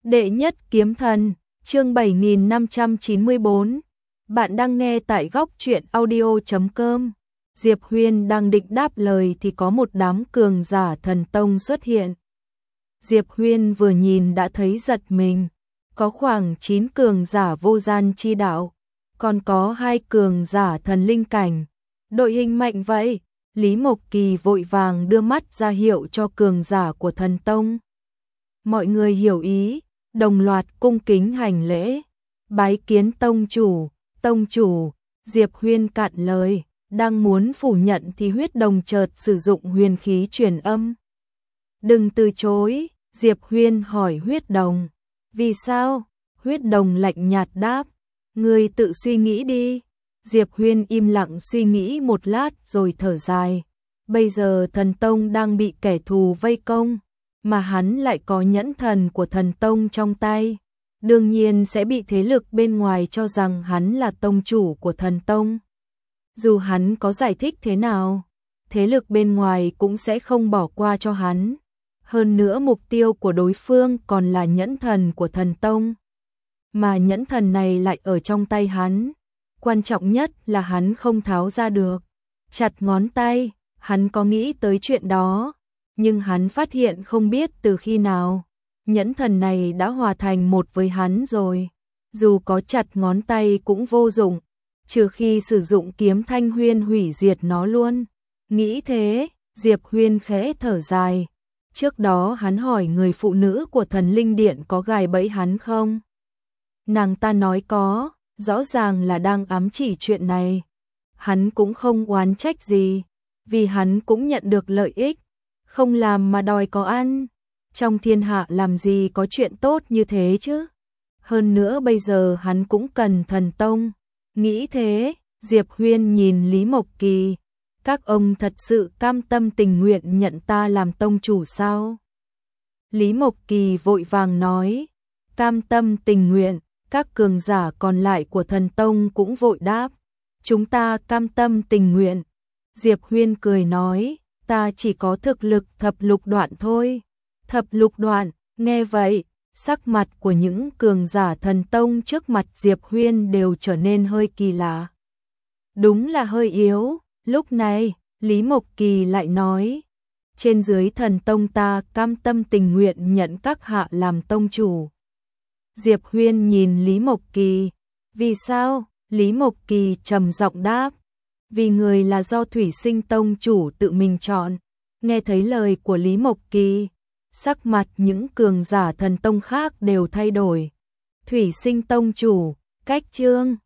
Đệ nhất kiếm thần, chương 7594. Bạn đang nghe tại góc truyện audio.com. Diệp Huyên đang định đáp lời thì có một đám cường giả thần tông xuất hiện. Diệp Huyên vừa nhìn đã thấy giật mình, có khoảng 9 cường giả vô gian chi đạo, còn có 2 cường giả thần linh cảnh. Đội hình mạnh vậy, Lý Mộc Kỳ vội vàng đưa mắt ra hiệu cho cường giả của thần tông. Mọi người hiểu ý, đồng loạt cung kính hành lễ, bái kiến tông chủ, Diệp Huyên cạn lời, đang muốn phủ nhận thì huyết đồng chợt sử dụng huyền khí truyền âm. Đừng từ chối, Diệp Huyên hỏi huyết đồng, vì sao? Huyết đồng lạnh nhạt đáp, ngươi tự suy nghĩ đi. Diệp Huyên im lặng suy nghĩ một lát rồi thở dài, bây giờ thần tông đang bị kẻ thù vây công, mà hắn lại có nhẫn thần của thần tông trong tay, đương nhiên sẽ bị thế lực bên ngoài cho rằng hắn là tông chủ của thần tông. Dù hắn có giải thích thế nào, thế lực bên ngoài cũng sẽ không bỏ qua cho hắn. Hơn nữa mục tiêu của đối phương còn là nhẫn thần của thần tông, mà nhẫn thần này lại ở trong tay hắn. Quan trọng nhất là hắn không tháo ra được. Chặt ngón tay, hắn có nghĩ tới chuyện đó, nhưng hắn phát hiện không biết từ khi nào, nhẫn thần này đã hòa thành một với hắn rồi. Dù có chặt ngón tay cũng vô dụng, trừ khi sử dụng kiếm Thanh Huyên hủy diệt nó luôn. Nghĩ thế, Diệp Huyên khẽ thở dài. Trước đó hắn hỏi người phụ nữ của thần linh điện có gài bẫy hắn không? Nàng ta nói có, rõ ràng là đang ám chỉ chuyện này. Hắn cũng không oán trách gì, vì hắn cũng nhận được lợi ích, không làm mà đòi có ăn. Trong thiên hạ làm gì có chuyện tốt như thế chứ? Hơn nữa bây giờ hắn cũng cần thần tông. Nghĩ thế, Diệp Huyên nhìn Lý Mộc Kỳ, các ông thật sự cam tâm tình nguyện nhận ta làm tông chủ sao? Lý Mộc Kỳ vội vàng nói, cam tâm tình nguyện. Các cường giả còn lại của thần tông cũng vội đáp, chúng ta cam tâm tình nguyện. Diệp Huyên cười nói, ta chỉ có thực lực thập lục đoạn thôi. Thập lục đoạn, nghe vậy, sắc mặt của những cường giả thần tông trước mặt Diệp Huyên đều trở nên hơi kỳ lạ. Đúng là hơi yếu. Lúc này, Lý Mộc Kỳ lại nói, trên dưới thần tông ta cam tâm tình nguyện nhận các hạ làm tông chủ. Diệp Huyên nhìn Lý Mộc Kỳ, vì sao? Lý Mộc Kỳ trầm giọng đáp, vì người là do Thủy Sinh tông chủ tự mình chọn. Nghe thấy lời của Lý Mộc Kỳ, sắc mặt những cường giả thần tông khác đều thay đổi. Thủy Sinh tông chủ, cách chương